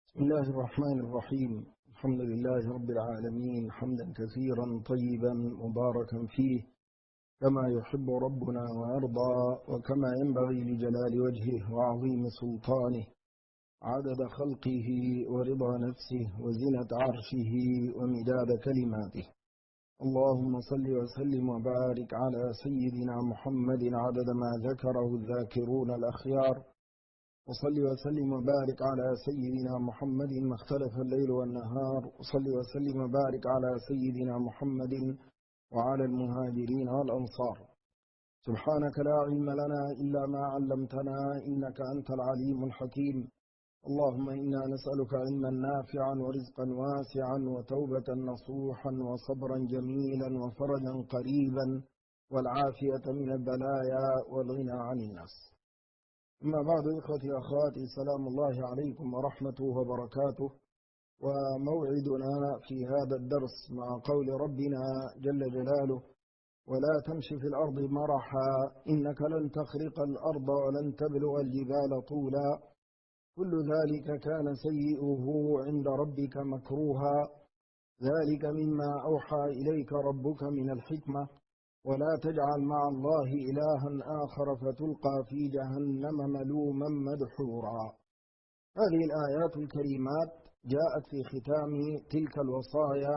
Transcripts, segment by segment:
بسم الله الرحمن الرحيم. الحمد لله رب العالمين، حمدا كثيرا طيبا مباركا فيه كما يحب ربنا ويرضى، وكما ينبغي لجلال وجهه وعظيم سلطانه، عدد خلقه ورضا نفسه وزنة عرشه ومداد كلماته. اللهم صل وسلم وبارك على سيدنا محمد عدد ما ذكره الذاكرون الأخيار، وصل وسلم وبارك على سيدنا محمد ما اختلف الليل والنهار، وصل وسلم وبارك على سيدنا محمد وعلى المهاجرين والأنصار. سبحانك لا علم لنا إلا ما علمتنا، إنك أنت العليم الحكيم. اللهم إنا نسألك علما نافعا ورزقا واسعا وتوبة نصوحا وصبرا جميلا وفرجا قريبا والعافية من البلايا والغنى عن الناس. أما بعد، إخوتي وأخواتي، سلام الله عليكم ورحمته وبركاته. وموعدنا في هذا الدرس مع قول ربنا جل جلاله: ولا تمشي في الأرض مرحا إنك لن تخرق الأرض ولن تبلغ الجبال طولا كل ذلك كان سيئه عند ربك مكروها ذلك مما أوحى إليك ربك من الحكمة ولا تجعل مع الله إلها آخر فتلقى في جهنم ملوما مدحورا. هذه الآيات الكريمات جاءت في ختام تلك الوصايا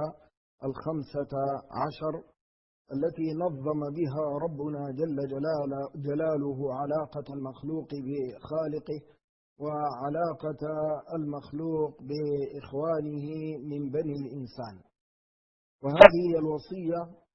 15 التي نظم بها ربنا جل جلاله علاقة المخلوق بخالقه وعلاقة المخلوق بإخوانه من بني الإنسان. وهذه هي الوصية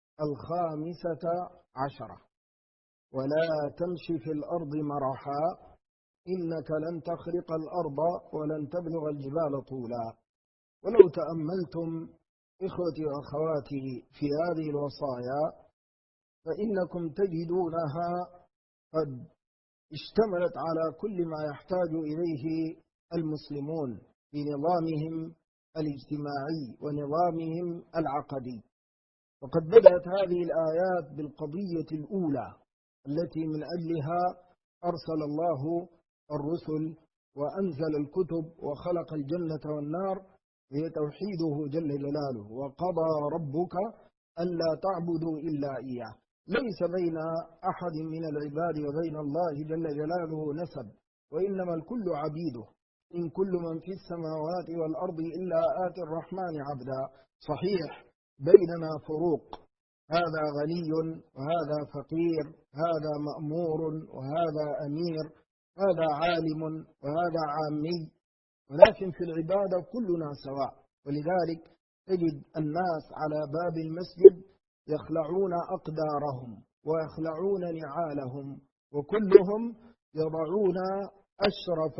15: ولا تمشي في الأرض مرحا إنك لن تخرق الأرض ولن تبلغ الجبال طولا. ولو تأملتم إخوتي وأخواتي في هذه الوصايا فإنكم تجدونها قد اشتملت على كل ما يحتاج إليه المسلمون في نظامهم الاجتماعي ونظامهم العقدي. وقد بدأت هذه الآيات بالقضية الأولى التي من أجلها أرسل الله الرسل وأنزل الكتب وخلق الجنة والنار، هي توحيده جل جلاله. وقضى ربك ألا تعبدوا إلا إياه. ليس بين أحد من العباد وبين الله جل جلاله نسب، وإنما الكل عبيده. إن كل من في السماوات والأرض إلا آتي الرحمن عبدا. صحيح بيننا فروق، هذا غني وهذا فقير، هذا مأمور وهذا أمير، هذا عالم وهذا عامي، ولكن في العبادة كلنا سواء. ولذلك تجد الناس على باب المسجد يخلعون أقدارهم ويخلعون نعالهم، وكلهم يضعون أشرف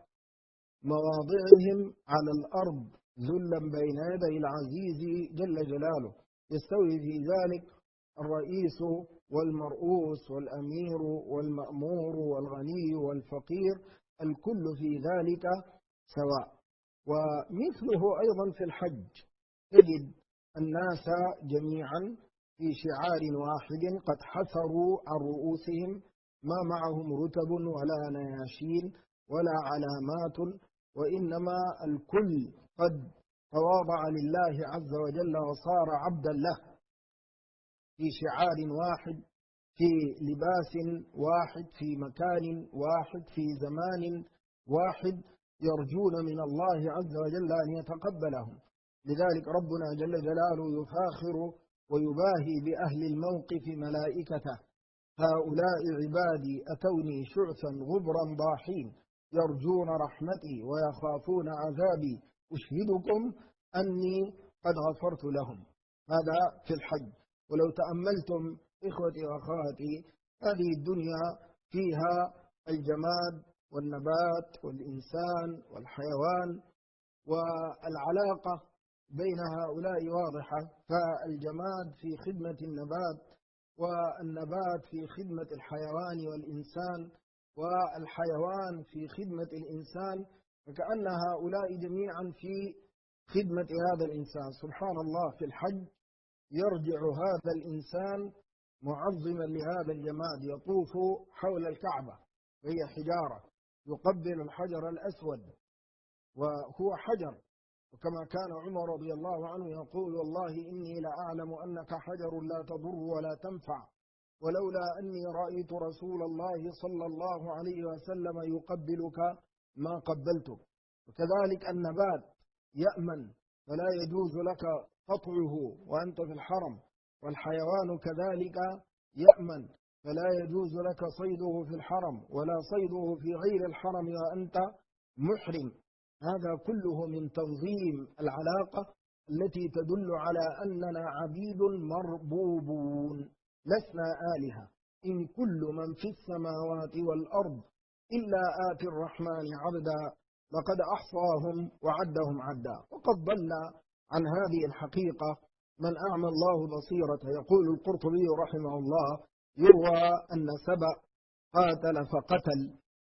مواضعهم على الأرض ذلا بين يدي العزيز جل جلاله. يستوي في ذلك الرئيس والمرؤوس والأمير والمأمور والغني والفقير، الكل في ذلك سواء. ومثله أيضا في الحج، تجد الناس جميعا في شعار واحد قد حفروا عن رؤوسهم، ما معهم رتب ولا نياشين ولا علامات، وإنما الكل قد تواضع لله عز وجل وصار عبدا له، في شعار واحد، في لباس واحد، في مكان واحد، في زمان واحد، يرجون من الله عز وجل أن يتقبلهم. لذلك ربنا جل جلاله يفاخر ويباهي بأهل الموقف ملائكته: هؤلاء عبادي أتوني شعثا غبرا ضاحين يرجون رحمتي ويخافون عذابي أشهدكم أني قد غفرت لهم. هذا في الحج. ولو تأملتم إخوتي وأخواتي، هذه الدنيا فيها الجماد والنبات والإنسان والحيوان، والعلاقة بين هؤلاء واضحة. فالجماد في خدمة النبات، والنبات في خدمة الحيوان والإنسان، والحيوان في خدمة الإنسان، فكأن هؤلاء جميعا في خدمة هذا الإنسان. سبحان الله، في الحج يرجع هذا الإنسان معظما لهذا الجماد، يطوف حول الكعبة وهي حجارة، يقبل الحجر الأسود وهو حجر. وكما كان عمر رضي الله عنه يقول: والله إني لأعلم أنك حجر لا تضر ولا تنفع، ولولا أني رأيت رسول الله صلى الله عليه وسلم يقبلك ما قبلتك. وكذلك النبات يأمن فلا يجوز لك قطعه وأنت في الحرم، والحيوان كذلك يأمن فلا يجوز لك صيده في الحرم ولا صيده في غير الحرم وأنت محرم. هذا كله من تنظيم العلاقة التي تدل على أننا عبيد مربوبون لسنا آلهة. إن كل من في السماوات والأرض إلا آتي الرحمن عبدا لقد أحصاهم وعدهم عدا. وقد ضل عن هذه الحقيقة من أعمى الله بصيرته. يقول القرطبي رحمه الله: يروى أن سبأ قاتل فقتل،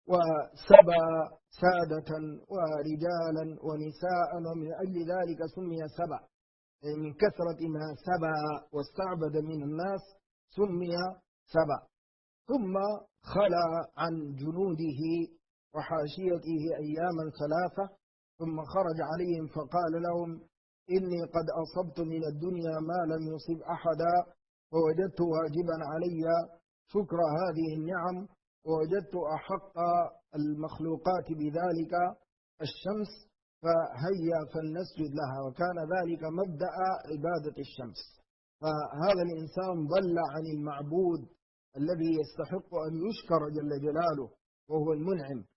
وسبى سادة ورجالا ونساء، ومن أجل ذلك سمي سبأ، من كثرة ما سبى واستعبد من الناس سمي سبأ. ثم خلى عن جنوده وحاشيته أياما ثلاثة، ثم خرج عليهم فقال لهم: إني قد أصبت من الدنيا ما لم يصب أحدا، ووجدت واجبا علي شكر هذه النعم، ووجدت أحق المخلوقات بذلك الشمس، فهيا فلنسجد لها. وكان ذلك مبدأ عبادة الشمس. فهذا الإنسان ضل عن المعبود الذي يستحق أن يشكر جل جلاله وهو المنعم.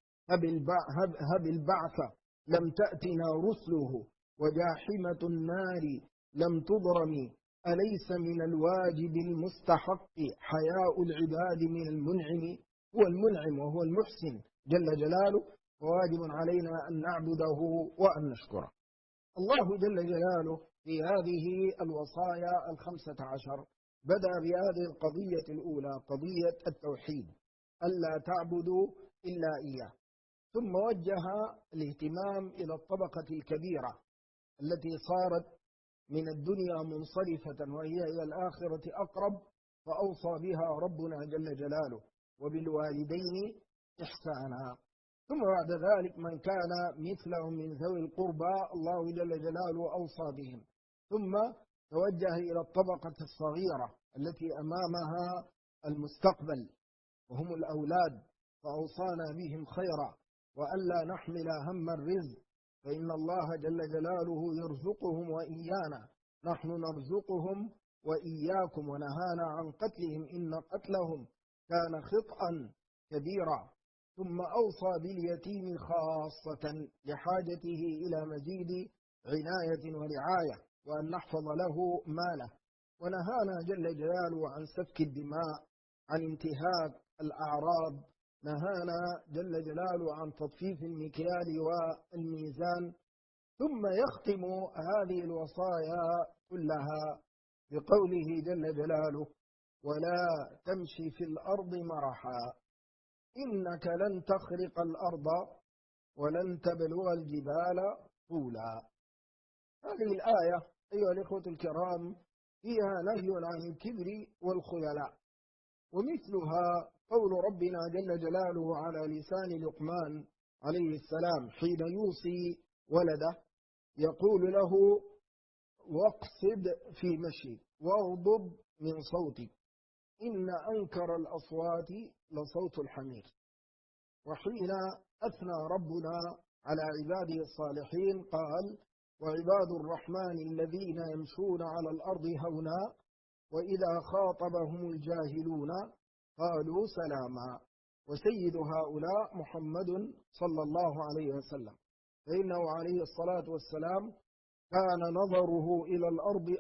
هب البعث لم تأتنا رسله، وجاحمة النار لم تضرم، أليس من الواجب المستحق حياء العباد من المنعم؟ هو المنعم وهو المحسن جل جلاله، وواجب علينا أن نعبده وأن نشكره. الله جل جلاله في هذه الوصايا 15 بدأ بهذه القضية الأولى، قضية التوحيد، ألا تعبدوا إلا إياه. ثم وجه الاهتمام إلى الطبقة الكبيرة التي صارت من الدنيا منصرفة وهي إلى الآخرة أقرب، فأوصى بها ربنا جل جلاله: وبالوالدين إحسانا. ثم بعد ذلك من كان مثلهم من ذوي القربى الله جل جلاله أوصى بهم. ثم توجه إلى الطبقة الصغيرة التي أمامها المستقبل وهم الأولاد، فأوصانا بهم خيرا، وألا نحمل هم الرزق، فإن الله جل جلاله يرزقهم وإيانا، نحن نرزقهم وإياكم، ونهانا عن قتلهم إن قتلهم كان خطأ كبيرا. ثم أوصى باليتيم خاصة لحاجته إلى مزيد عناية ورعاية، وأن نحفظ له ماله. ونهانا جل جلاله عن سفك الدماء، عن انتهاك الأعراض، نهانا جل جلاله عن تطفيف المكيال والميزان. ثم يختم هذه الوصايا كلها بقوله جل جلاله: ولا تمشي في الأرض مرحا إنك لن تخرق الأرض ولن تبلغ الجبال طولا. هذه الآية أيها الإخوة الكرام فيها نهي عن الكبر والخيلاء، ومثلها قول ربنا جل جلاله على لسان لقمان عليه السلام حين يوصي ولده، يقول له: واقصد في مشيك واغضب من صوتك إن أنكر الأصوات لصوت الحمير. وحين أثنى ربنا على عباده الصالحين قال: وعباد الرحمن الذين يمشون على الأرض هونا وإذا خاطبهم الجاهلون قالوا سلاما. وسيد هؤلاء محمد صلى الله عليه وسلم، فإنه عليه الصلاة والسلام كان نظره إلى الأرض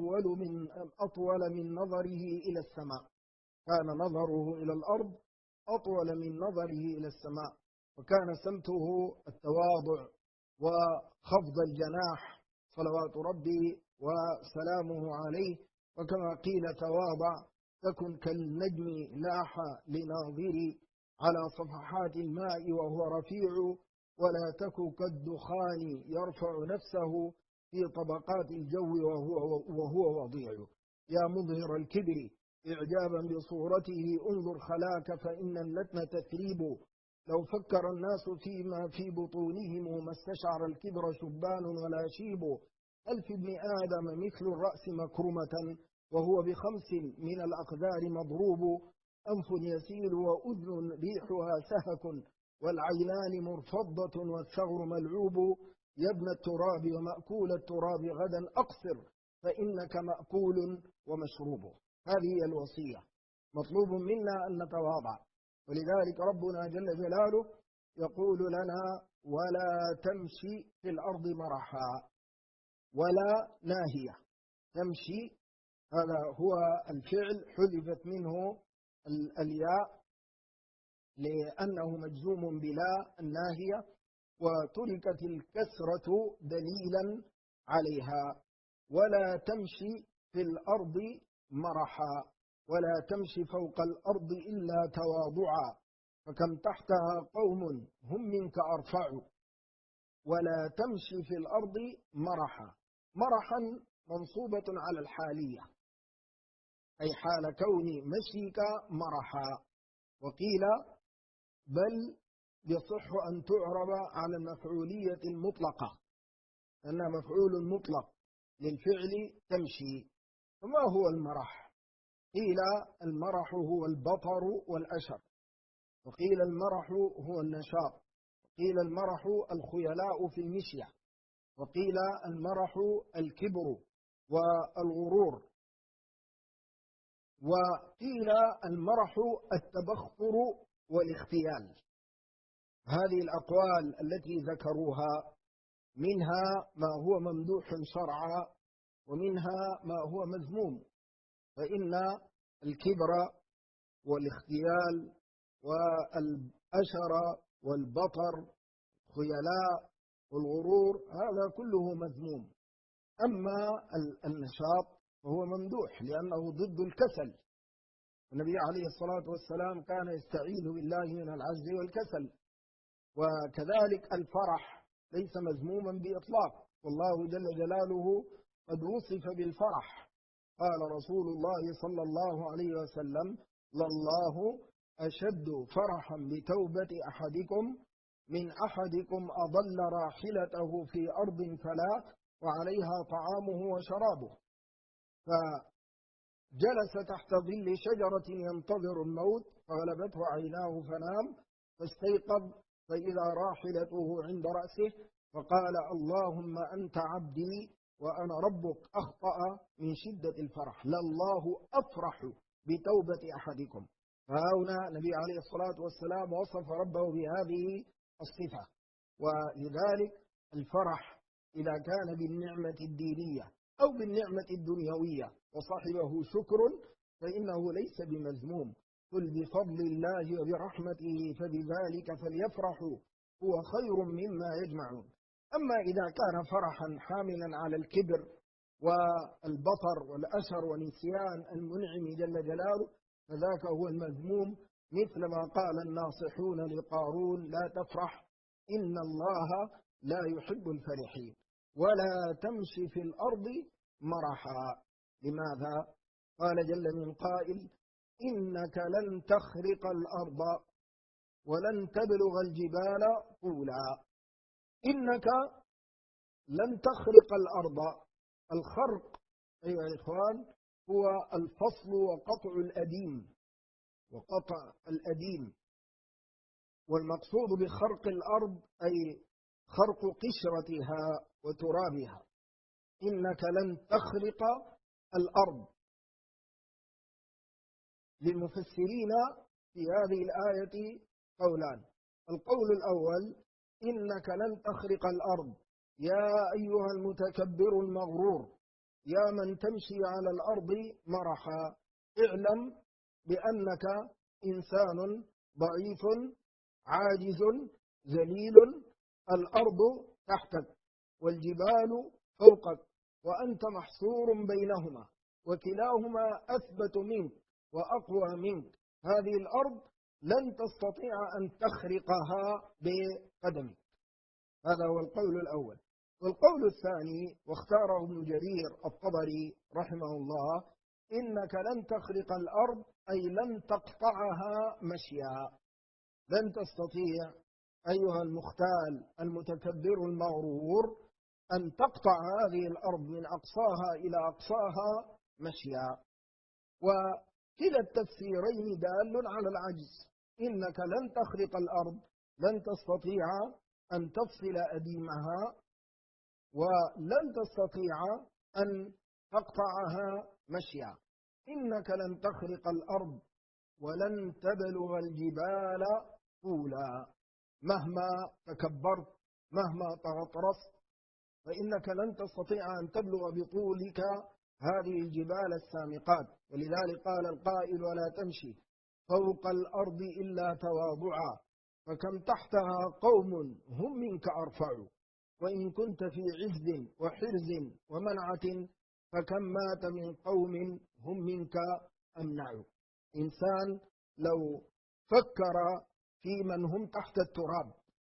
أطول من نظره إلى السماء، كان نظره إلى الأرض أطول من نظره إلى السماء، وكان سمته التواضع وخفض الجناح صلوات ربي وسلامه عليه. وكما قيل: تواضع تكن كالنجم لاح لناظري على صفحات الماء وهو رفيع، ولا تك كالدخان يرفع نفسه في طبقات الجو وهو وضيع. يا مظهر الكبر إعجابا بصورته انظر خلاك، فإن اللتم تثريب لو فكر الناس فيما في بطونهم ما استشعر الكبر شبان ولا شيب. هل في ابن آدم مثل الرأس مكرمة وهو بخمس من الأقدار مضروب. أنف يسيل وأذن ريحها سهك والعينان مرفضة والثغر ملعوب. يا ابن التراب ومأكول التراب غدا أقصر فإنك مأكول ومشروب. هذه هي الوصية. مطلوب منا أن نتواضع، ولذلك ربنا جل جلاله يقول لنا ولا تمشي في الأرض مرحا ولا ناهية. تمشي هذا هو الفعل حذفت منه الياء لأنه مجزوم بلا الناهية، وتركت الكسرة دليلا عليها. ولا تمشي في الأرض مرحا ولا تمشي فوق الأرض إلا تواضعا فكم تحتها قوم هم منك أرفع. ولا تمشي في الأرض مرحا. مرحا منصوبة على الحالية، أي حال كون مشيك مرحا. وقيل بل يصح أن تعرب على المفعولية المطلقة أنها مفعول مطلق للفعل تمشي. فما هو المرح؟ قيل المرح هو البطر والأشر، وقيل المرح هو النشاط، قيل المرح الخيلاء في المشية، وقيل المرح الكبر والغرور، وقيل المرح التبختر والاختيال. هذه الأقوال التي ذكروها منها ما هو ممدوح شرعا ومنها ما هو مذموم. فإن الكبر والاختيال والأشر والبطر خيلاء والغرور هذا كله مذموم. أما النشاط فهو ممدوح لأنه ضد الكسل. النبي عليه الصلاة والسلام كان يستعيذ بالله من العجز والكسل. وكذلك الفرح ليس مذموما بإطلاق، والله جل جلاله قد وصف بالفرح. قال رسول الله صلى الله عليه وسلم لله أشد فرحا بتوبة أحدكم من أحدكم أضل راحلته في أرض فلا وعليها طعامه وشرابه، فجلس تحت ظل شجرة ينتظر الموت فغلبته عيناه فنام فاستيقظ فإذا راحلته عند رأسه فقال اللهم أنت عبدي وأنا ربك. أخطأ من شدة الفرح. لله أفرح بتوبة أحدكم. فهنا النبي عليه الصلاة والسلام وصف ربه بهذه الصفة. ولذلك الفرح إذا كان بالنعمة الدينية أو بالنعمة الدنيوية وصاحبه شكر فإنه ليس بمذموم. قل بفضل الله وبرحمته فبذلك فليفرحوا هو خير مما يجمعون. أما إذا كان فرحا حاملا على الكبر والبطر والأشر ونسيان المنعم جل جلاله فذاك هو المذموم، مثل ما قال الناصحون لقارون لا تفرح إن الله لا يحب الفرحين. ولا تمشي في الأرض مرحا. لماذا؟ قال جل من قائل إنك لن تخرق الأرض ولن تبلغ الجبال طولا. إنك لن تخرق الأرض. الخرق أيها الإخوان هو الفصل وقطع الأديم والمقصود بخرق الأرض أي خرق قشرتها وترابها. إنك لن تخرق الأرض. للمفسرين في هذه الآية قولان. القول الأول إنك لن تخرق الأرض يا أيها المتكبر المغرور يا من تمشي على الأرض مرحا، اعلم بأنك إنسان ضعيف عاجز ذليل، الأرض تحتك والجبال فوقك وأنت محصور بينهما وكلاهما أثبت منك وأقوى منك. هذه الأرض لن تستطيع أن تخرقها بقدمك. هذا هو القول الأول. والقول الثاني واختاره ابن جرير الطبري رحمه الله إنك لن تخرق الأرض أي لن تقطعها مشيا. لن تستطيع أيها المختال المتكبر المغرور أن تقطع هذه الأرض من أقصاها إلى أقصاها مشيا. وكلا التفسيرين دال على العجز. إنك لن تخرق الأرض، لن تستطيع أن تفصل أديمها، ولن تستطيع أن تقطعها مشيا. إنك لن تخرق الأرض ولن تبلغ الجبال طولا. مهما تكبرت، مهما تغطرست، فإنك لن تستطيع أن تبلغ بطولك هذه الجبال السامقات. ولذلك قال القائل: ولا تمشي فوق الأرض إلا تواضعا، فكم تحتها قوم هم منك أرفع، وإن كنت في عز وحرز ومنعة، فكم مات من قوم هم منك أمنع. إنسان لو فكر في من هم تحت التراب،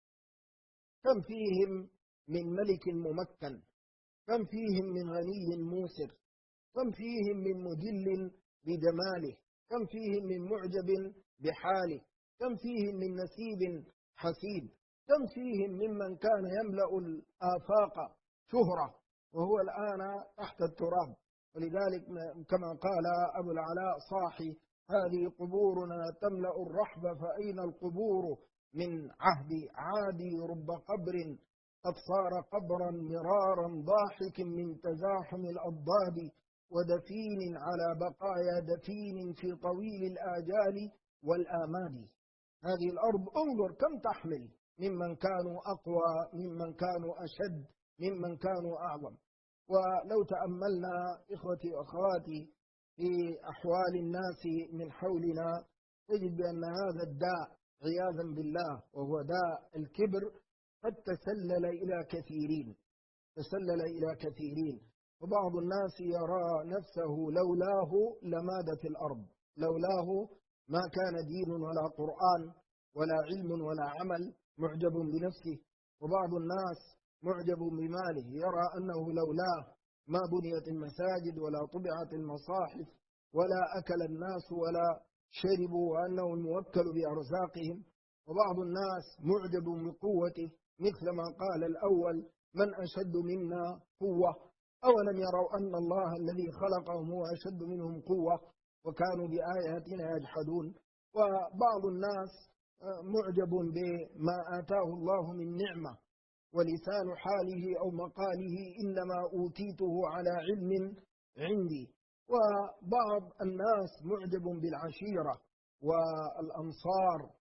كم فيهم من ملك ممكن، كم فيهم من غني موسر، كم فيهم من مدل بجماله، كم فيهم من معجب بحاله، كم فيهم من نسيب حسيب، كم فيهم ممن كان يملأ الآفاق شهرة وهو الآن تحت التراب. ولذلك كما قال أبو العلاء صاحي: هذه قبورنا تملأ الرحب، فأين القبور من عهد عادي؟ رب قبر قد صار قبرا مرارا، ضاحك من تزاحم الأضداد، ودفين على بقايا دفين في طويل الآجال والآمال. هذه الأرض انظر كم تحمل ممن كانوا أقوى، ممن كانوا أشد، ممن كانوا أعظم. ولو تأملنا إخوتي وأخواتي في أحوال الناس من حولنا، تجد بأن هذا الداء عياذا بالله، وهو داء الكبر، قد تسلل إلى كثيرين، تسلل إلى كثيرين. وبعض الناس يرى نفسه لولاه لمادت الأرض، لولاه ما كان دين ولا قرآن ولا علم ولا عمل، معجب بنفسه. وبعض الناس معجب بماله، يرى أنه لولاه ما بنيت المساجد ولا طبعت المصاحف ولا أكل الناس ولا شربوا، وأنه الموكل بأرزاقهم. وبعض الناس معجب بقوته، مثل ما قال الأول: من أشد منا قوة، أولم يروا أن الله الذي خلقهم هو أشد منهم قوة وكانوا بآياتنا يجحدون. وبعض الناس معجب بما آتاه الله من نعمة، ولسان حاله أو مقاله: إنما أوتيته على علم عندي. وبعض الناس معجب بالعشيرة والأنصار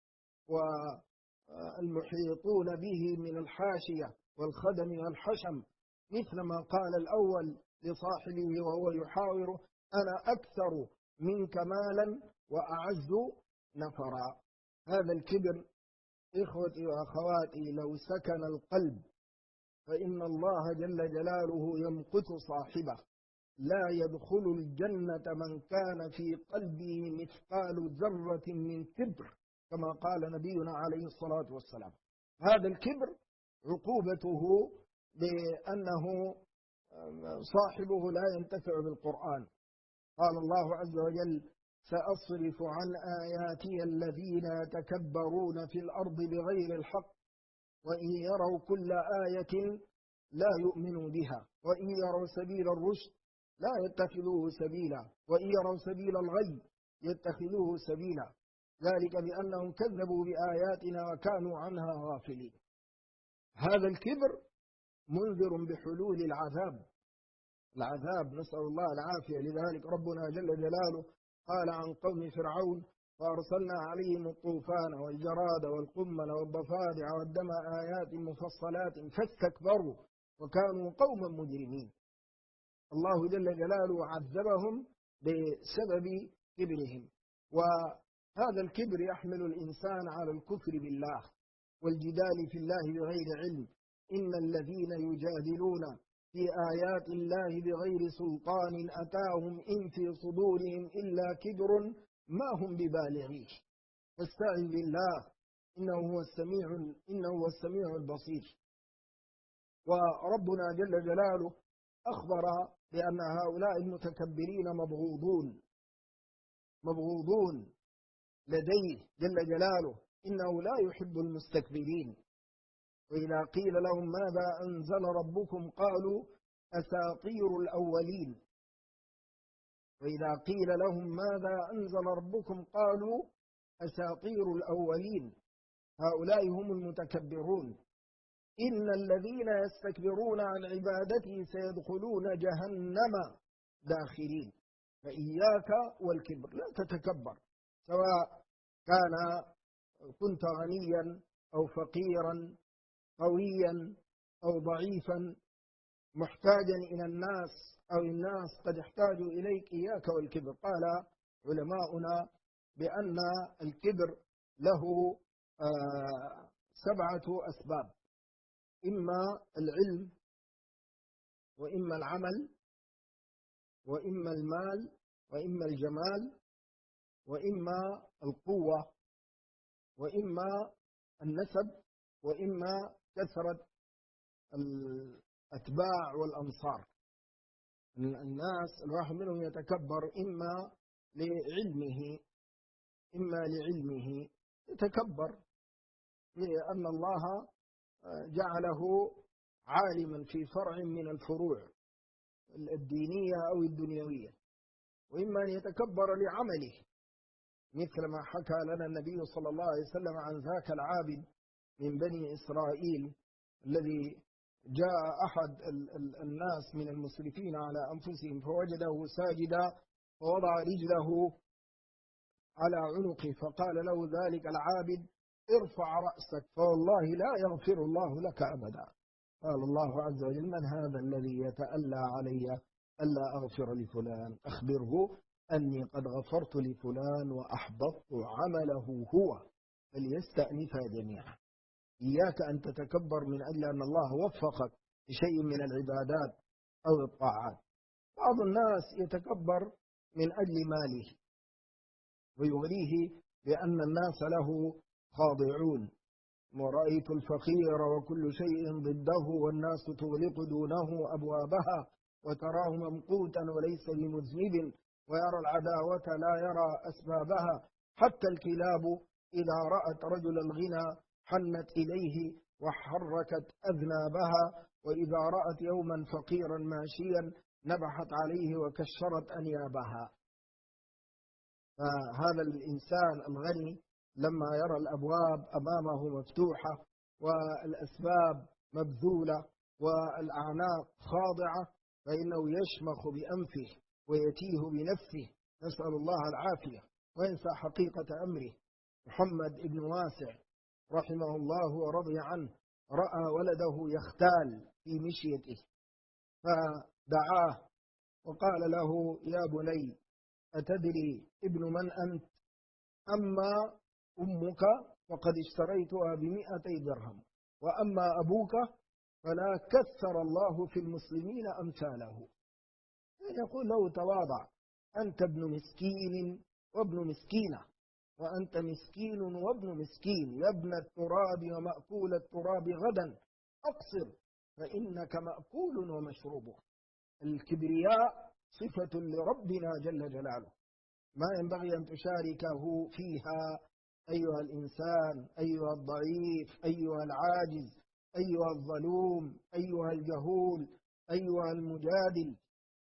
والمحيطون به من الحاشية والخدم والحشم، مثل ما قال الأول لصاحبه وهو يحاوره: أنا أكثر منك مالا وأعز نفرا. هذا الكبر إخوتي وأخواتي لو سكن القلب، فإن الله جل جلاله يمقت صاحبه. لا يدخل الجنة من كان في قلبه مثقال ذرة من كبر، كما قال نبينا عليه الصلاة والسلام. هذا الكبر عقوبته بأنه صاحبه لا ينتفع بالقرآن. قال الله عز وجل: سأصرف عن آياتي الذين يتكبرون في الأرض بغير الحق، وإن يروا كل آية لا يؤمنوا بها، وإن يروا سبيل الرشد لا يتخذوه سبيلا، وإن يروا سبيل الغي يتخذوه سبيلا، ذلك بأنهم كذبوا بآياتنا وكانوا عنها غافلين. هذا الكبر منذر بحلول العذاب، نسأل الله العافية. لذلك ربنا جل جلاله قال عن قوم فرعون: فأرسلنا عليهم الطوفان والجراد والقمل والضفادع والدم آيات مفصلات فاستكبروا وكانوا قوما مجرمين. الله جل جلاله عذبهم بسبب كبرهم. وهذا الكبر يحمل الإنسان على الكفر بالله والجدال في الله بغير علم. إن الذين يجادلون في آيات الله بغير سلطان أتاهم إن في صدورهم إلا كبر ما هم ببالغيه، فاستعذ بالله إنه هو السميع البصير. وربنا جل جلاله أخبر بأن هؤلاء المتكبرين مبغوضون لديه جل جلاله، إنه لا يحب المستكبرين. وإذا قيل لهم ماذا أنزل ربكم قالوا أساطير الأولين. وإذا قيل لهم ماذا أنزل ربكم قالوا أساطير الأولين. هؤلاء هم المتكبرون. إن الذين يستكبرون عن عبادتي سيدخلون جهنم داخرين. فإياك والكبر، لا تتكبر، سواء كنت غنيا أو فقيرا، قويا أو ضعيفا، محتاجا إلى الناس أو الناس قد احتاجوا إليك. إياك والكبر. قال علماؤنا بأن الكبر له 7 أسباب: إما العلم، وإما العمل، وإما المال، وإما الجمال، وإما القوة، وإما النسب، وإما كثرة الأتباع والأنصار. الناس الواحد منهم يتكبر إما لعلمه يتكبر لأن الله جعله عالما في فرع من الفروع الدينية أو الدنيوية. وإما أن يتكبر لعمله، مثل ما حكى لنا النبي صلى الله عليه وسلم عن ذاك العابد من بني إسرائيل الذي جاء أحد الناس من المسرفين على أنفسهم فوجده ساجدا فوضع رجله على عنقه فقال له ذلك العابد: ارفع رأسك فوالله لا يغفر الله لك أبدا. قال الله عز وجل: من هذا الذي يتألى علي ألا أغفر لفلان؟ أخبره أني قد غفرت لفلان وأحبطت عمله هو، فليستأنفا جميعا. إياك أن تتكبر من أجل أن الله وفقك لشيء من العبادات أو الطاعات. بعض الناس يتكبر من أجل ماله ويغريه بأن الناس له خاضعون. ورأيت الفقير وكل شيء ضده والناس تغلق دونه أبوابها وتراه ممقوتا وليس بمذنب ويرى العداوة لا يرى أسبابها. حتى الكلاب إذا رأت رجل الغنى حنت إليه وحركت أذنابها، وإذا رأت يوما فقيرا ماشيا نبحت عليه وكشرت أنيابها. فهذا الإنسان الغني لما يرى الأبواب أمامه مفتوحة والأسباب مبذولة والأعناق خاضعة فإنه يشمخ بأنفه ويتيه بنفسه، نسأل الله العافية، وينسى حقيقة أمره. محمد بن واسع رحمه الله ورضي عنه رأى ولده يختال في مشيته فدعاه وقال له: يا بني، أتدري ابن من أنت؟ أما أمك فقد اشتريتها ب200 درهم، وأما أبوك فلا كثر الله في المسلمين أمثاله. يقول له: تواضع، أنت ابن مسكين وابن مسكينة، وأنت مسكين وابن مسكين، يا ابن التراب ومأكول التراب غدا أقصر فإنك مأكول ومشروب. الكبرياء صفة لربنا جل جلاله، ما ينبغي أن تشاركه فيها أيها الإنسان، أيها الضعيف، أيها العاجز، أيها الظلوم، أيها الجهول، أيها المجادل.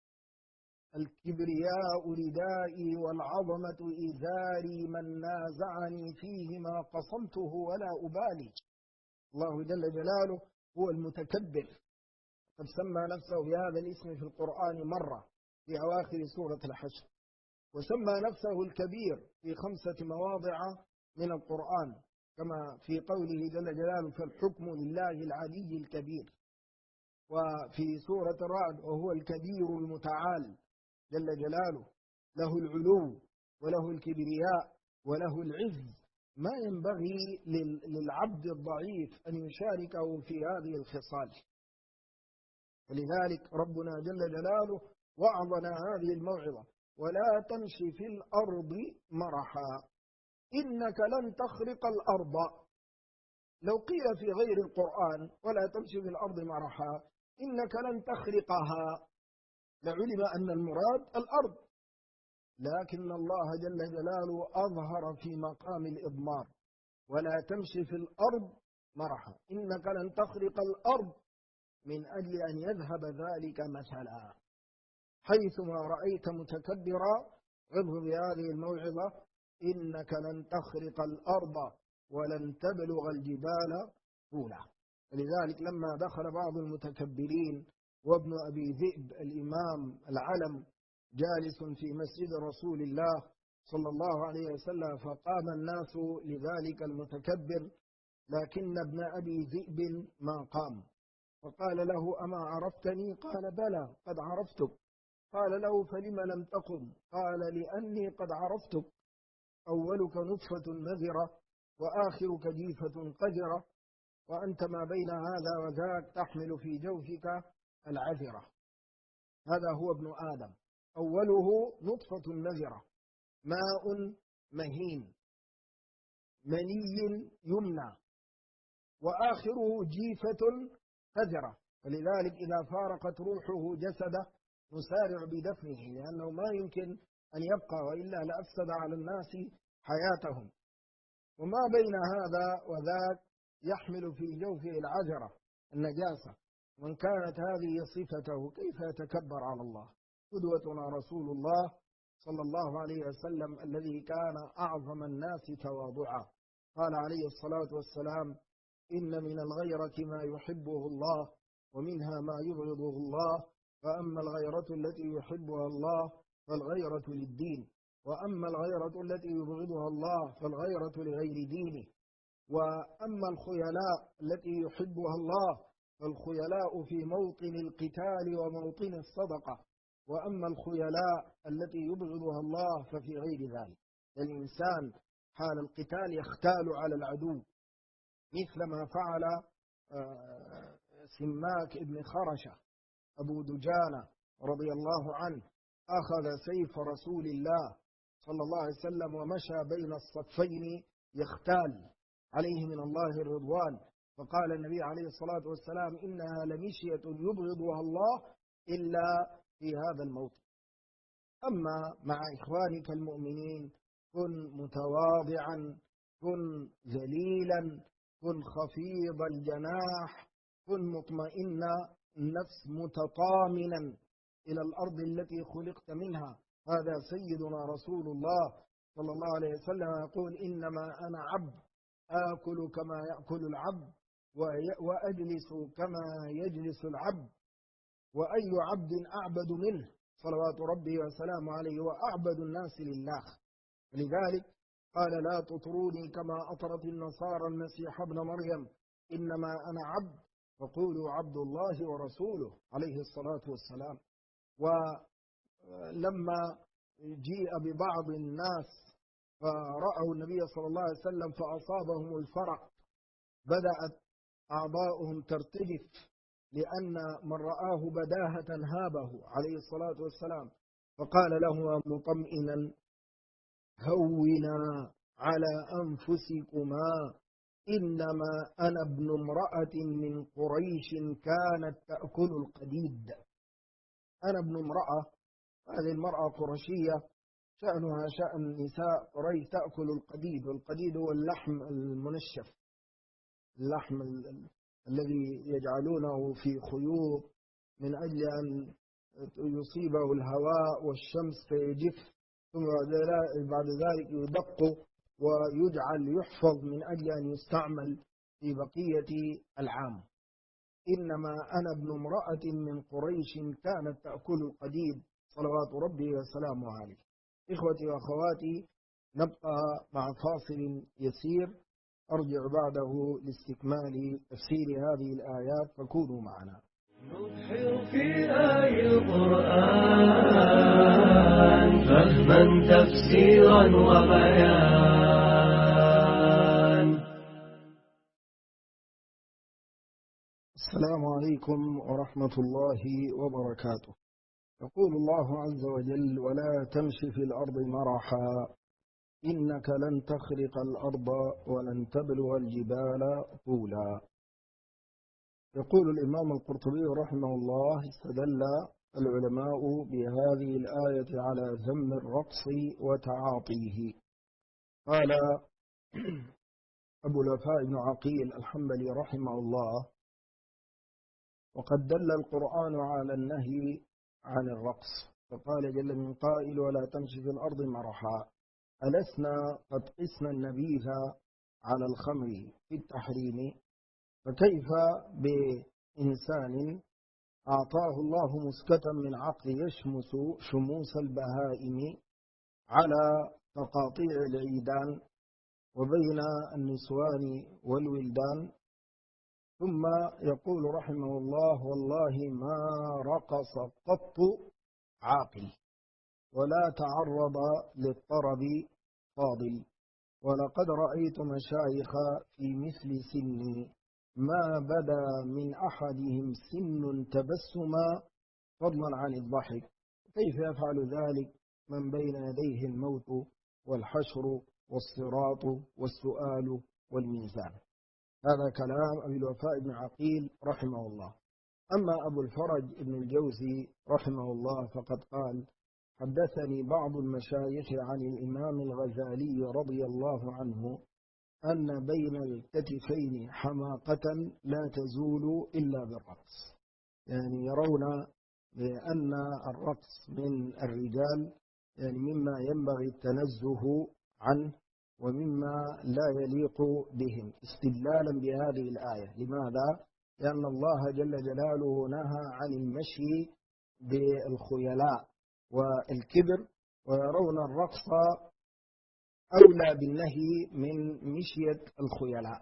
الكبرياء ردائي والعظمة إزاري، من نازعني فيهما قصمته ولا أبالي. الله جل جلاله هو المتكبر، قد سمى نفسه بهذا الاسم في القرآن مرة في أواخر سورة الحشر، وسمى نفسه الكبير في 5 مواضع من القرآن، كما في قوله جل جلاله: فالحكم لله العلي الكبير. وفي سورة الرعد: وهو الكبير المتعال جل جلاله، له العلو وله الكبرياء وله العز. ما ينبغي للعبد الضعيف أن يشاركه في هذه الخصال. ولذلك ربنا جل جلاله وعظنا هذه الموعظة: ولا تمشي في الأرض مرحا إنك لن تخرق الأرض. لو قيل في غير القرآن: ولا تمشي في الأرض مرحا إنك لن تخرقها، لعلم أن المراد الأرض، لكن الله جل جلاله أظهر في مقام الإضمار ولا تمشي في الأرض مرحا، إنك لن تخرق الأرض من أجل أن يذهب ذلك مثلا. حيثما رأيت متكبرا عظه بهذه الموعظة: إنك لن تخرق الأرض ولن تبلغ الجبال طولا. لذلك لما دخل بعض المتكبرين وابن أبي ذئب الإمام العلم جالس في مسجد رسول الله صلى الله عليه وسلم، فقام الناس لذلك المتكبر، لكن ابن أبي ذئب ما قام، فقال له: أما عرفتني؟ قال: بلى قد عرفتك. قال له: فلم لم تقم؟ قال: لأني قد عرفتك، أولك نطفة نذرة وآخرك جيفة قذرة، وأنت ما بين هذا وذاك تحمل في جوفك العذرة. هذا هو ابن آدم، أوله نطفة نذرة، ماء مهين مني يمنى، وآخره جيفة قذرة. فلذلك إذا فارقت روحه جسده نسارع بدفنه، لأنه ما يمكن أن يبقى، وإلا لأفسد على الناس حياتهم. وما بين هذا وذاك يحمل في جوفه العذرة، النجاسة. من كانت هذه صفته كيف يتكبر على الله؟ قدوتنا رسول الله صلى الله عليه وسلم الذي كان أعظم الناس تواضعا، قال عليه الصلاة والسلام: إن من الغيرة ما يحبه الله ومنها ما يبغضه الله، فأما الغيرة التي يحبها الله فالغيرة للدين، وأما الغيرة التي يبغضها الله فالغيرة لغير دينه، وأما الخيلاء التي يحبها الله فالخيلاء في موطن القتال وموطن الصدقة، وأما الخيلاء التي يبغضها الله ففي غير ذلك. الإنسان حال القتال يختال على العدو، مثل ما فعل سماك ابن خرشة أبو دجانة رضي الله عنه، أخذ سيف رسول الله صلى الله عليه وسلم ومشى بين الصفين يختال عليه من الله الرضوان، فقال النبي عليه الصلاة والسلام: إنها لمشية يبغضها الله إلا في هذا الموطن. أما مع إخوانك المؤمنين كن متواضعا، كن ذليلا، كن خفيض الجناح، كن مطمئن النفس متطامنا إلى الأرض التي خلقت منها. هذا سيدنا رسول الله صلى الله عليه وسلم يقول: إنما أنا عبد آكل كما يأكل العبد وأجلس كما يجلس العبد، وأي عبد أعبد منه صلوات ربي وسلامه عليه، وأعبد الناس لله. لذلك قال: لا تطروني كما أطرت النصارى المسيح ابن مريم، إنما أنا عبد فقولوا عبد الله ورسوله عليه الصلاة والسلام. ولما جيء ببعض الناس فرأوا النبي صلى الله عليه وسلم فأصابهم الفرق، بدأت أعضاؤهم ترتجف، لأن من رآه بداهة هابه عليه الصلاة والسلام، فقال له مطمئنا: هونا على أنفسكما، إنما أنا ابن امرأة من قريش كانت تأكل القديد. أنا ابن امرأة، هذه المرأة قرشية شأنها شأن نساء قريش تأكل القديد، والقديد هو اللحم المنشف، اللحم الذي يجعلونه في خيوط من أجل أن يصيبه الهواء والشمس فيجف، ثم بعد ذلك يدق ويجعل يحفظ من أجل أن يستعمل في بقية العام. إنما أنا ابن امرأة من قريش كانت تأكل القديد صلوات ربي وسلامه عليه. إخوتي وأخواتي، نبقى مع فاصل يسير، أرجع بعده لاستكمال تفسير هذه الآيات، فكونوا معنا. نبحر في آي القرآن فهما تفسيرا وبيان. السلام عليكم ورحمة الله وبركاته. يقول الله عز وجل: ولا تمش في الأرض مرحا إنك لن تخرق الأرض ولن تبلغ الجبال طولا. يقول الإمام القرطبي رحمه الله: استدل العلماء بهذه الآية على ذم الرقص وتعاطيه. قال: أبو الوفاء بن عقيل الحنبلي رحمه الله. وقد دل القرآن على النهي عن الرقص، فقال جل من قائل ولا تمشي في الأرض مرحا. ألسنا قد قسنا النبيذ على الخمر في التحريم، فكيف بإنسان أعطاه الله مسكة من عقل يشمس شموس البهائم على تقاطيع العيدان وبين النسوان والولدان، ثم يقول رحمه الله والله ما رقص قط عاقل ولا تعرض للطرب فاضل، ولقد رأيت مشايخ في مثل سني ما بدا من أحدهم سن تبسما فضلا عن الضحك، كيف يفعل ذلك من بين يديه الموت والحشر والصراط والسؤال والميزان. هذا كلام أبي الوفاء بن عقيل رحمه الله. أما أبو الفرج بن الجوزي رحمه الله فقد قال حدثني بعض المشايخ عن الإمام الغزالي رضي الله عنه أن بين الكتفين حماقة لا تزول إلا بالرقص، يعني يرون بأن الرقص من الرجال يعني مما ينبغي التنزه عنه ومما لا يليق بهم، استدلالا بهذه الآية. لماذا؟ لأن الله جل جلاله نهى عن المشي بالخيلاء والكبر، ويرون الرقص أولى بالنهي من مشية الخيلاء،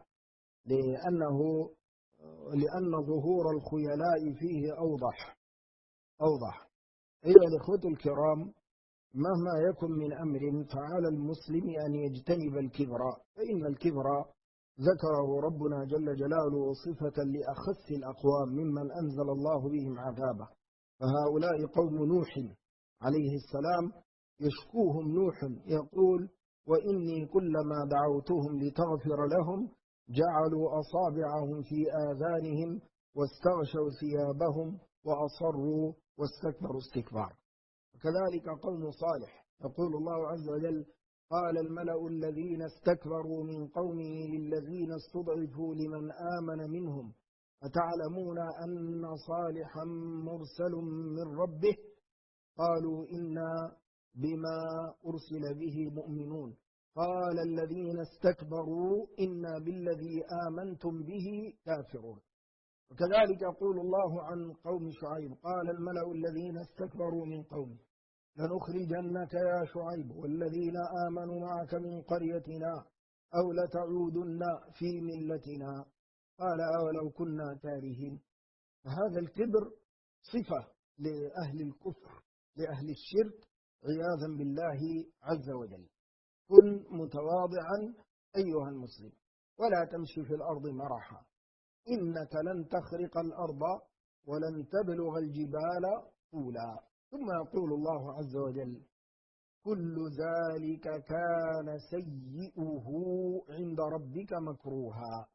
لأن ظهور الخيلاء فيه أوضح. أيها الإخوة الكرام، مهما يكن من أمر فعلى المسلم أن يجتنب الكبر، فإن الكبر ذكره ربنا جل جلاله صفة لأخس الأقوام ممن أنزل الله بهم عذابه، فهؤلاء قوم نوح عليه السلام يشكوهم نوح يقول وإني كلما دعوتهم لتغفر لهم جعلوا أصابعهم في آذانهم واستغشوا ثيابهم وأصروا واستكبروا استكبار. وكذلك قوم صالح يقول الله عز وجل قال الملأ الذين استكبروا من قومه للذين استضعفوا لمن آمن منهم أتعلمون أن صالحا مرسل من ربه قالوا إنا بما أرسل به مؤمنون قال الذين استكبروا إنا بالذي آمنتم به كافرون. وكذلك يقول الله عن قوم شعيب قال الملأ الذين استكبروا من قومه لنخرجنك يا شعيب والذين آمنوا معك من قريتنا أو لتعودن في ملتنا قال أولو كنا كارهين. فهذا الكبر صفة لأهل الكفر لأهل الشرك عياذا بالله عز وجل. كن متواضعا أيها المسلم ولا تمشي في الأرض مرحا، إنك لن تخرق الأرض ولن تبلغ الجبال طولا. ثم يقول الله عز وجل كل ذلك كان سيئه عند ربك مكروها.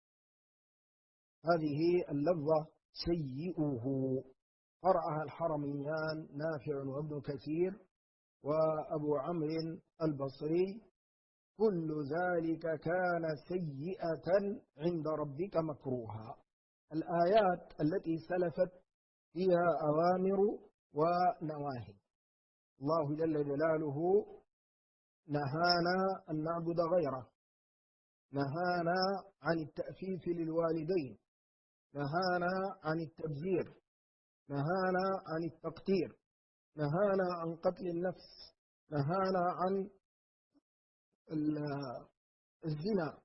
هذه اللفظة سيئه قرأها الحرميان نافع وابن كثير وأبو عمرو البصري كل ذلك كان سيئة عند ربك مكروها. الآيات التي سلفت فيها أوامر ونواهي. الله جل جلاله نهانا أن نعبد غيره، نهانا عن التأفيف للوالدين، نهانا عن التبذير، نهانا عن التقتير، نهانا عن قتل النفس، نهانا عن الزنا،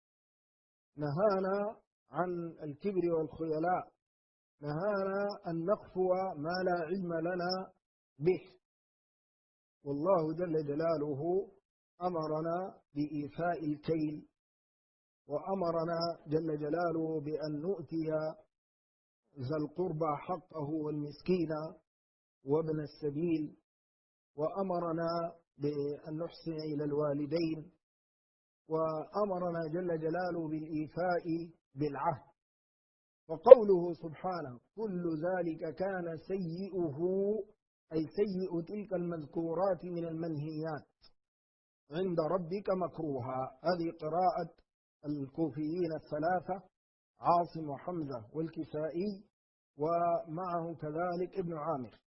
نهانا عن الكبر والخيلاء، نهانا أن نخفو ما لا علم لنا به. والله جل جلاله أمرنا بإيفاء الكيل، وأمرنا جل جلاله بأن نؤتي ذا القربى حقه والمسكين وابن السبيل، وأمرنا بأن نحسن إلى الوالدين، وأمرنا جل جلاله بالإيفاء بالعهد. وقوله سبحانه كل ذلك كان سيئه أي سيء تلك المذكورات من المنهيات عند ربك مكروها. هذه قراءة الكوفيين الثلاثة عاصم وحمزة والكسائي، ومعه كذلك ابن عامر.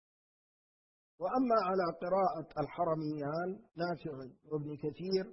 وأما على قراءة الحرميان نافع وابن كثير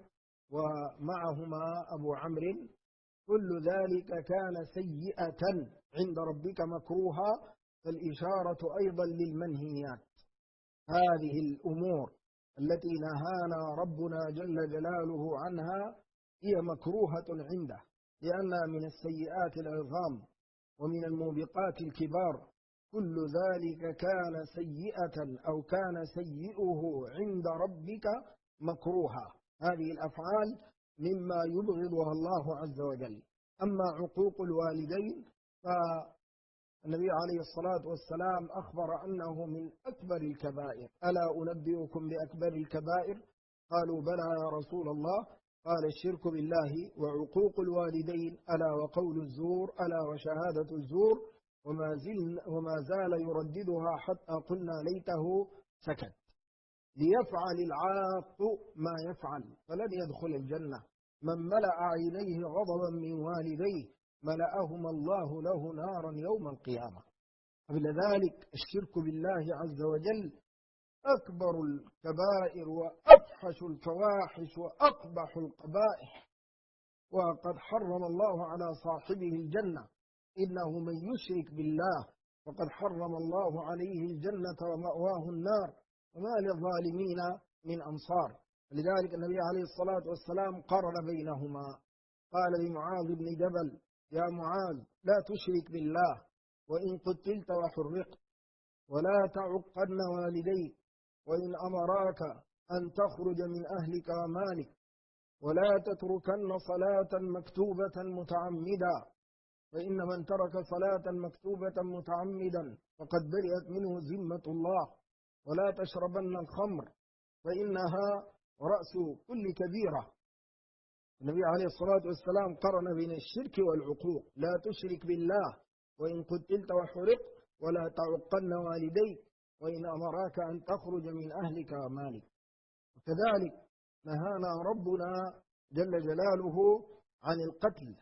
ومعهما أبو عمرو، كل ذلك كان سيئة عند ربك مكروها، فالإشارة أيضا للمنهيات. هذه الأمور التي نهانا ربنا جل جلاله عنها هي مكروهة عنده، لأنها من السيئات العظام ومن الموبقات الكبار. كل ذلك كان سيئة أو كان سيئه عند ربك مكروها. هذه الأفعال مما يبغضها الله عز وجل. أما عقوق الوالدين فالنبي عليه الصلاة والسلام أخبر أنه من أكبر الكبائر. ألا أنبئكم بأكبر الكبائر؟ قالوا بلى يا رسول الله. قال الشرك بالله وعقوق الوالدين، ألا وقول الزور، ألا وشهادة الزور، وما زال يرددها حتى قلنا ليته سكت. ليفعل العاق ما يفعل فلن يدخل الجنة. من ملأ عينيه غضبا من والديه ملأهما الله له نارا يوم القيامة. قبل ذلك الشرك بالله عز وجل أكبر الكبائر وأفحش الفواحش وأقبح القبائح، وقد حرم الله على صاحبه الجنة. إنه من يشرك بالله فقد حرم الله عليه الجنة ومأواه النار وما للظالمين من أنصار. لذلك النبي عليه الصلاة والسلام قرن بينهما، قال لمعاذ بن جبل: يا معاذ لا تشرك بالله وإن قتلت وحرقت، ولا تعقن والديك، وإن أمراك أن تخرج من أهلك ومالك، ولا تتركن صلاة مكتوبة متعمدا، فإن من ترك صلاة مكتوبة متعمدا فقد برئت منه ذمة الله، ولا تشربن الخمر فإنها رأس كل كبيرة. النبي عليه الصلاة والسلام قرن بين الشرك والعقوق: لا تشرك بالله وإن قتلت وحرقت، ولا تعقن والديك، وإن أمراك أن تخرج من أهلك ومالك. وكذلك نهانا ربنا جل جلاله عن القتل،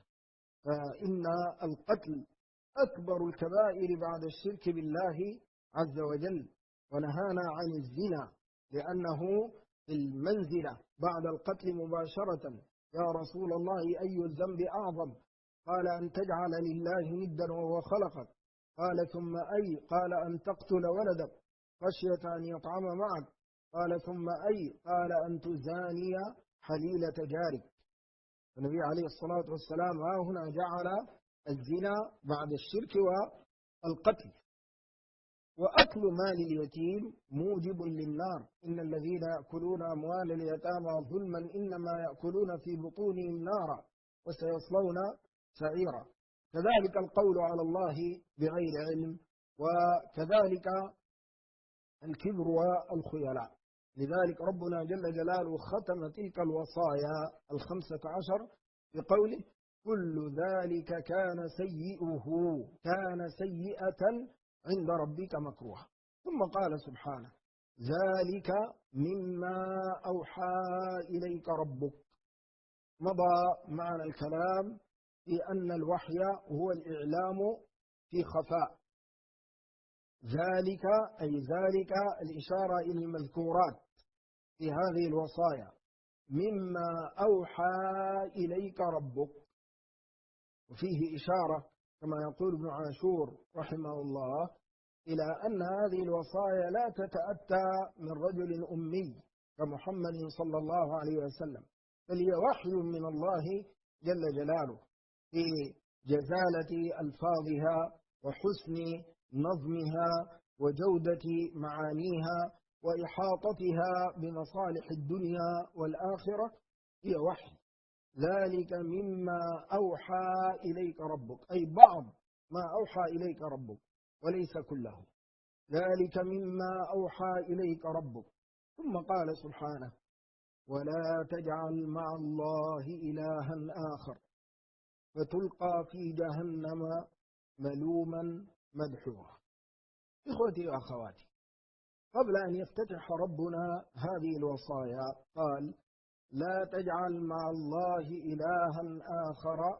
فإن القتل أكبر الكبائر بعد الشرك بالله عز وجل. ونهانا عن الزنا لأنه في المنزلة بعد القتل مباشرة. يا رسول الله أي الذنب أعظم؟ قال أن تجعل لله ندا وهو خلقك. قال ثم أي؟ قال أن تقتل ولدك خشية أن يطعم معك. قال ثم أي؟ قال أن تزاني حليلة جارك. النبي عليه الصلاة والسلام هنا جعل الزنا بعد الشرك والقتل. وأكل مال اليتيم موجب للنار. إن الذين يأكلون أموال اليتامى ظلما إنما يأكلون في بطونهم نارا وسيصلون سعيرا. كذلك القول على الله بغير علم، وكذلك الكبر والخيلاء. لذلك ربنا جل جلاله ختم تلك الوصايا 15 بقوله: كل ذلك كان سيئة عند ربك مكروها. ثم قال سبحانه: ذلك مما أوحى إليك ربك. مضى معنا الكلام في أن الوحي هو الإعلام في خفاء. ذلك أي ذلك الإشارة إلى المذكورات في هذه الوصايا: مما أوحى إليك ربك. وفيه إشارة كما يقول ابن عاشور رحمه الله إلى أن هذه الوصايا لا تتأتى من رجل أمي كمحمد صلى الله عليه وسلم، بل هي وحي من الله جل جلاله في جزالة ألفاظها وحسن نظمها وجودة معانيها وإحاطتها بمصالح الدنيا والآخرة. هي وحي. ذلك مما أوحى إليك ربك، أي بعض ما أوحى إليك ربك وليس كله. ذلك مما أوحى إليك ربك. ثم قال سبحانه: ولا تجعل مع الله إلها آخر فتلقى في جهنم ملوما مدحورا. إخوتي وأخواتي، قبل أن يفتتح ربنا هذه الوصايا قال: لا تجعل مع الله إلها آخر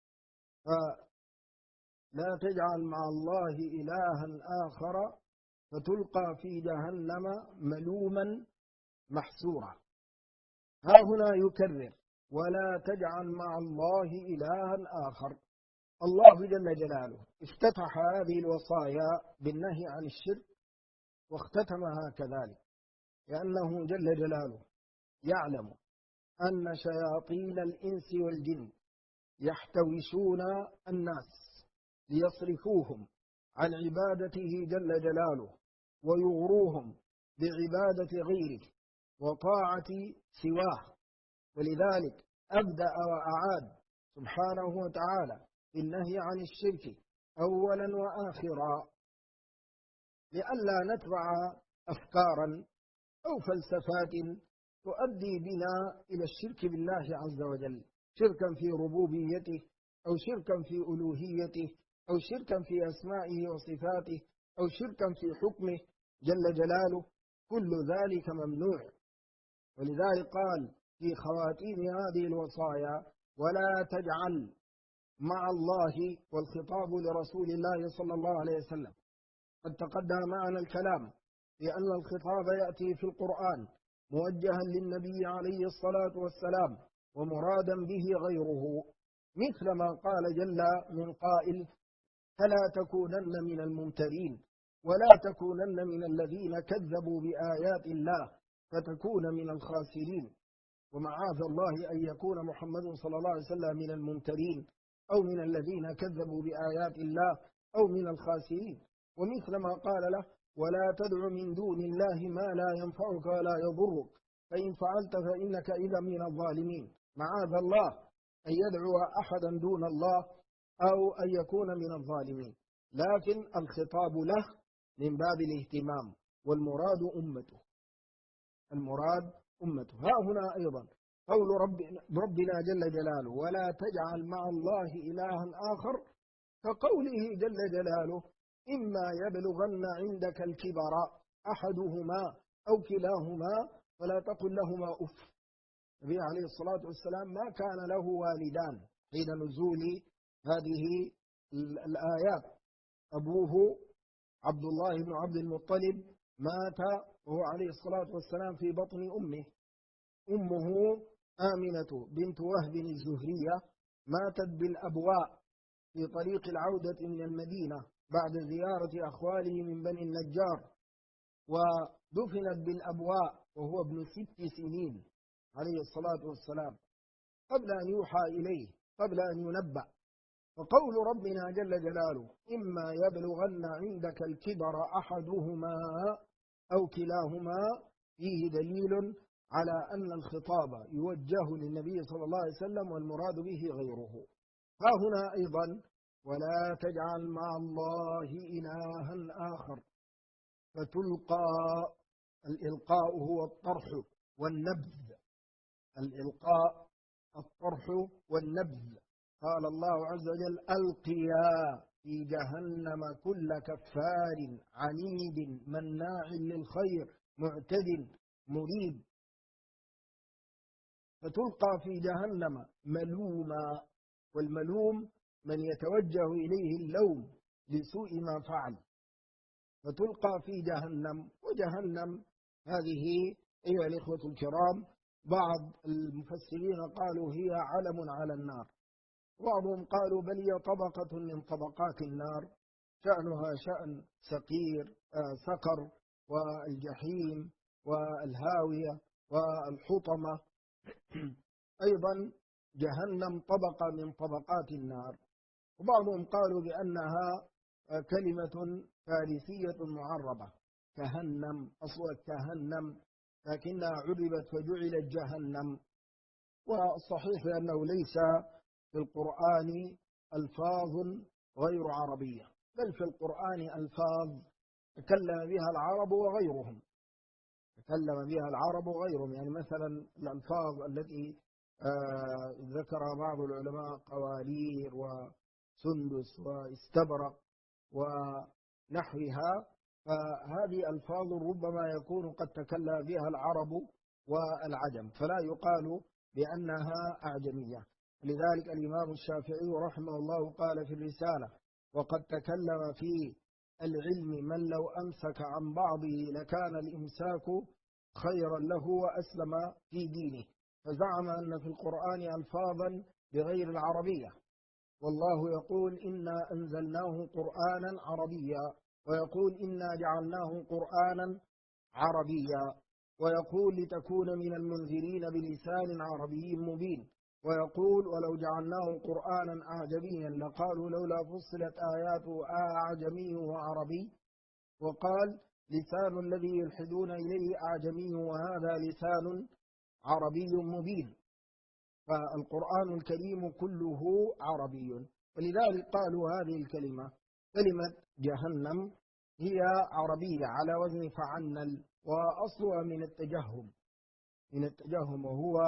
لا تجعل مع الله إلها آخر فتلقى في جهنم ملوما محسورا. ها هنا يكرر ولا تجعل مع الله إلها آخر. الله جل جلاله افتتح هذه الوصايا بالنهي عن الشرك واختتمها كذلك، لأنه جل جلاله يعلم أن شياطين الإنس والجن يحتوشون الناس ليصرفوهم عن عبادته جل جلاله ويغروهم بعبادة غيره وطاعة سواه. ولذلك أبدأ وأعاد سبحانه وتعالى بالنهي عن الشرك أولا وآخرا، لئلا نتبع أفكارا أو فلسفات تؤدي بنا إلى الشرك بالله عز وجل، شركا في ربوبيته أو شركا في ألوهيته أو شركا في أسمائه وصفاته أو شركا في حكمه جل جلاله. كل ذلك ممنوع. ولذلك قال في خواتيم هذه الوصايا ولا تجعل مع الله، والخطاب لرسول الله صلى الله عليه وسلم. قد تقدم معنا الكلام لأن الخطاب يأتي في القرآن موجها للنبي عليه الصلاة والسلام ومرادا به غيره، مثل ما قال جل من قائل فلا تكونن من الممترين ولا تكونن من الذين كذبوا بآيات الله فتكون من الخاسرين. ومعاذ الله أن يكون محمد صلى الله عليه وسلم من الممترين أو من الذين كذبوا بآيات الله أو من الخاسرين. ومثل ما قال له ولا تدع من دون الله ما لا ينفعك ولا يضرك فإن فعلت فإنك إذا من الظالمين. معاذ الله أن يدعو أحدا دون الله أو أن يكون من الظالمين، لكن الخطاب له من باب الاهتمام، والمراد أمته، المراد أمته. ها هنا أيضا قول ربنا جل جلاله ولا تجعل مع الله إلها آخر، كقوله جل جلاله إما يبلغن عندك الكبر أحدهما أو كلاهما فلا تقل لهما أف. النبي عليه الصلاة والسلام ما كان له والدان حين نزول هذه الآيات. أبوه عبد الله بن عبد المطلب مات وهو عليه الصلاة والسلام في بطن أمه آمنة بنت وهب الزهرية ماتت بالأبواء في طريق العودة من المدينة بعد زيارة أخواله من بني النجار، ودفنت بالأبواء وهو ابن 6 سنين عليه الصلاة والسلام قبل أن يوحى إليه، قبل أن ينبأ. وقول ربنا جل جلاله إما يبلغن عندك الكبر أحدهما أو كلاهما فيه دليل على أن الخطاب يوجه للنبي صلى الله عليه وسلم والمراد به غيره. ها هنا أيضا ولا تجعل مع الله إلها آخر فتلقى. الإلقاء هو الطرح والنبذ، الإلقاء الطرح والنبذ. قال الله عز وجل ألقيا في جهنم كل كفار عنيد مناع للخير معتد مريب. فتلقى في جهنم ملوما، والملوم من يتوجه إليه اللوم لسوء ما فعل. فتلقى في جهنم، وجهنم هذه أيها الإخوة الكرام بعض المفسرين قالوا هي علم على النار، بعضهم قالوا بل هي طبقة من طبقات النار، شأنها شأن سقر والجحيم والهاوية والحطمة. أيضا جهنم طبقة من طبقات النار. وبعضهم قالوا بأنها كلمة فارسية معربة، كهنم، أصل كهنم لكنها عربت فجعلت جهنم. والصحيح أنه ليس في القرآن ألفاظ غير عربية، بل في القرآن ألفاظ تكلم بها العرب وغيرهم، تكلم بها العرب وغيرهم. يعني مثلا الألفاظ التي ذكر بعض العلماء قوالير وسندس واستبرق ونحوها، فهذه ألفاظ ربما يكون قد تكلم بها العرب والعجم، فلا يقال بأنها أعجمية. لذلك الإمام الشافعي رحمه الله قال في الرسالة: وقد تكلم في العلم من لو أمسك عن بعضه لكان الإمساك خيرا له وأسلم في دينه، فزعم أن في القرآن ألفاظا بغير العربية، والله يقول إنا أنزلناه قرآنا عربيا، ويقول إنا جعلناه قرآنا عربيا، ويقول لتكون من المنذرين بلسان عربي مبين، ويقول ولو جعلناه قرآنا أعجميا لقالوا لولا فصلت آياته أعجمي وعربي، وقال لسان الذي يلحدون إليه أعجمي وهذا لسان عربي مبين، فالقرآن الكريم كله عربي. ولذلك قالوا هذه الكلمة كلمة جهنم هي عربية على وزن فعنل، وأصلها من التجهم وهو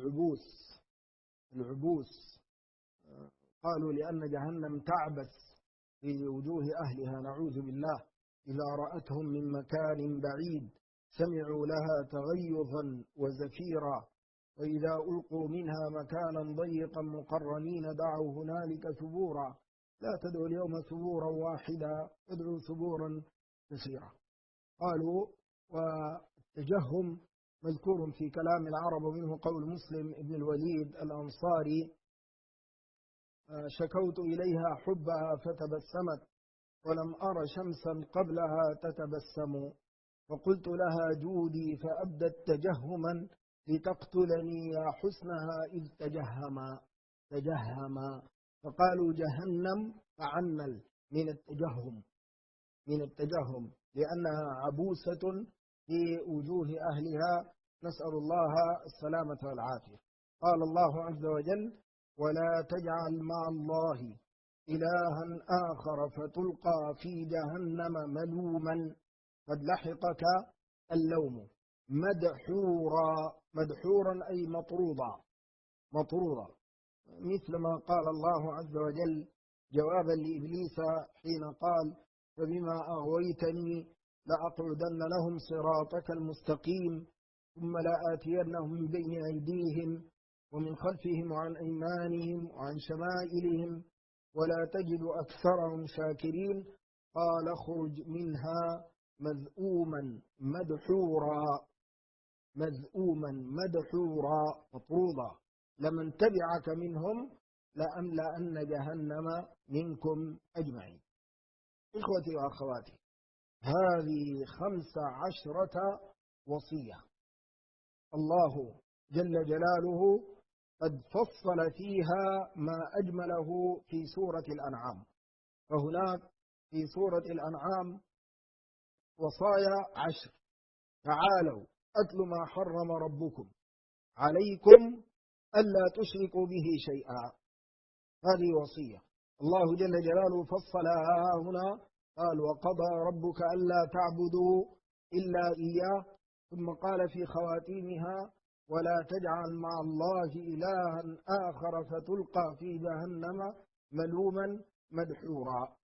العبوس. قالوا لأن جهنم تعبس في وجوه أهلها نعوذ بالله، إذا رأتهم من مكان بعيد سمعوا لها تغيظا وزفيرا، وإذا ألقوا منها مكانا ضيقا مقرنين دعوا هنالك ثبورا، لا تدعوا اليوم ثبورا واحدا ادعوا ثبورا كثيرا. قالوا والتجهم مذكور في كلام العرب، ومنه قول مسلم ابن الوليد الأنصاري: شكوت إليها حبها فتبسمت ولم أر شمسا قبلها تتبسم، فقلت لها جودي فأبدت تجهما لتقتلني يا حسنها إذ تجهما. فقالوا جهنم فعنل من التجهم لأنها عبوسة في وجوه أهلها، نسأل الله السلامة والعافية. قال الله عز وجل: ولا تجعل مع الله إلها آخر فتلقى في جهنم ملوما قد لحقك اللوم مدحورا أي مطرودا، مثل ما قال الله عز وجل جوابا لإبليس حين قال: فبما أغويتني لأقعدن لهم صراطك المستقيم ثم لآتينهم من بين أيديهم ومن خلفهم وعن أيمانهم وعن شمائلهم ولا تجد أكثرهم شاكرين، قال اخرج منها مذءوما مدحورا مطرودا، لمن تبعك منهم لأملأن جهنم منكم أجمعين. إخوتي وأخواتي، هذه 15 وصية الله جل جلاله قد فصل فيها ما أجمله في سورة الأنعام. فهناك في سورة الأنعام وصايا 10: تعالوا أتل ما حرم ربكم عليكم ألا تشركوا به شيئا، هذه وصية الله جل جلاله فصلها هنا، قال: وقضى ربك ألا تعبدوا إلا إياه، ثم قال في خواتيمها: ولا تجعل مع الله إلها آخر فتلقى في جهنم ملوما مدحورا.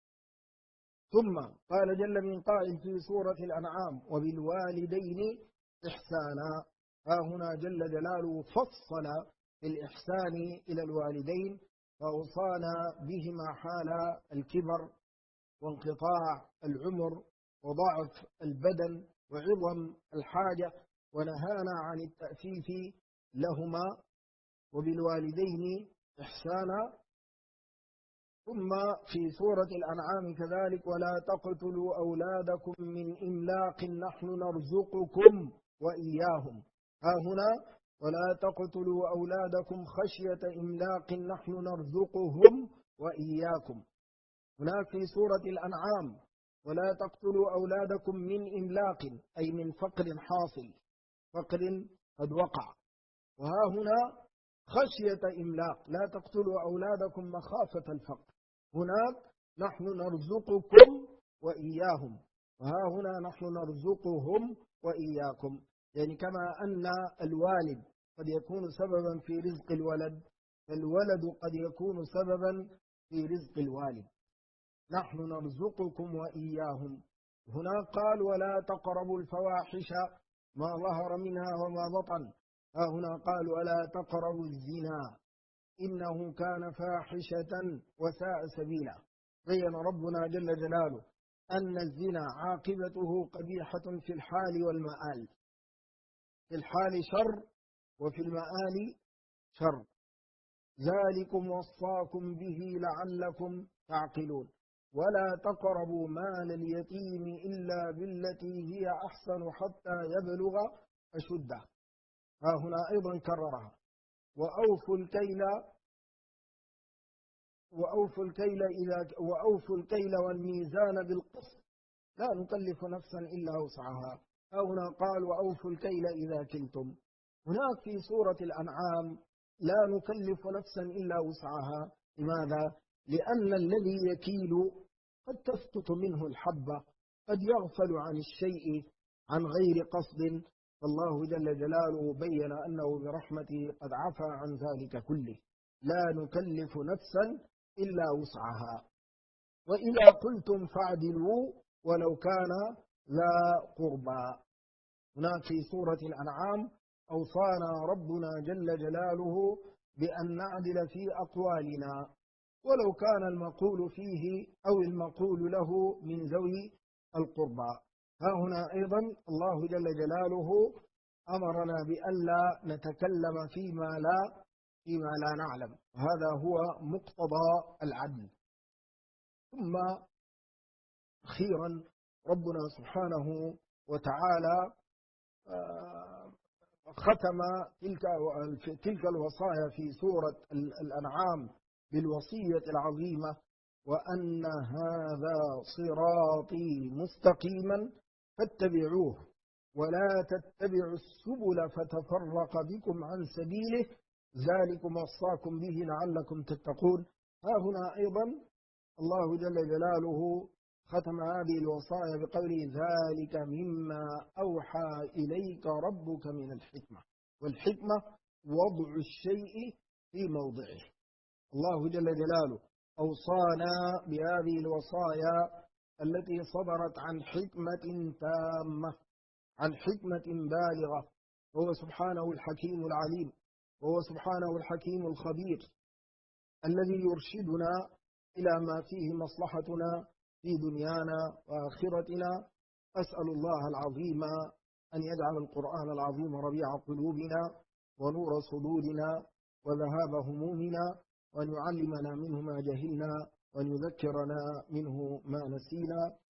ثم قال جل من قائل في سورة الأنعام: وبالوالدين إحسانا. هنا جل جلاله فصل الإحسان إلى الوالدين، فأوصانا بهما حال الكبر وانقطاع العمر وضعف البدن وعظم الحاجة، ونهانا عن التأفيف لهما. وبالوالدين إحسانا. ثم في سورة الأنعام كذلك: ولا تقتلوا أولادكم من إملاق نحن نرزقكم وإياهم. هنا ولا تقتلوا أولادكم خشية إملاق نحن نرزقهم وإياكم. هناك في سورة الأنعام: ولا تقتلوا أولادكم من إملاق أي من فقر حاصل، فقر قد وقع. وهنا خشية إملاق، لا تقتلوا أولادكم مخافة الفقر. هناك نحن نرزقكم وإياهم، وهنا نحن نرزقهم وإياكم. يعني كما أن الوالد قد يكون سببا في رزق الولد، فالولد قد يكون سببا في رزق الوالد. نحن نرزقكم وإياهم. هنا قال: ولا تقربوا الفواحش ما ظهر منها وما بطن. هنا قالوا ألا تقربوا الزنا إنه كان فاحشة وساء سبيلا. بين ربنا جل جلاله أن الزنا عاقبته قبيحة في الحال والمآل، في الحال شر وفي المآل شر. ذلكم وصاكم به لعلكم تعقلون. ولا تقربوا مال اليتيم إلا بالتي هي أحسن حتى يبلغ أشده. هنا أيضا كررها. وأوفوا الكيل والميزان بالقسط لا نكلف نفسا إلا وسعها. هنا قال وأوفوا الكيل إذا كلتم. هناك في سورة الأنعام لا نكلف نفسا إلا وسعها. لماذا؟ لأن الذي يكيل قد تسقط منه الحبة، قد يغفل عن الشيء عن غير قصد، فالله جل جلاله بين أنه برحمته قد عفى عن ذلك كله. لا نكلف نفسا إلا وسعها. وإذا قلتم فاعدلوا ولو كان ذا قربى. هناك في سورة الأنعام أوصانا ربنا جل جلاله بأن نعدل في أقوالنا ولو كان المقول فيه أو المقول له من ذوي القربى. هنا أيضا الله جل جلاله أمرنا بألا نتكلم فيما لا نعلم. هذا هو مقتضى العدل. ثم أخيرا ربنا سبحانه وتعالى ختم تلك الوصايا في سورة الأنعام بالوصية العظيمة وأن هذا صراطي مستقيما فاتبعوه ولا تتبعوا السبل فتفرق بكم عن سبيله ذلكم وصاكم به لعلكم تتقون. هنا أيضا الله جل جلاله ختم هذه الوصايا بقوله ذلك مما أوحى إليك ربك من الحكمة. والحكمة وضع الشيء في موضعه. الله جل جلاله أوصانا بهذه الوصايا التي صدرت عن حكمة تامة، عن حكمة بالغة. وهو سبحانه الحكيم العليم، وهو سبحانه الحكيم الخبير الذي يرشدنا إلى ما فيه مصلحتنا في دنيانا وآخرتنا. أسأل الله العظيم أن يجعل القرآن العظيم ربيع قلوبنا ونور صدورنا وذهاب همومنا، وأن يعلمنا منه ما جهلنا وأن يذكرنا منه ما نسينا.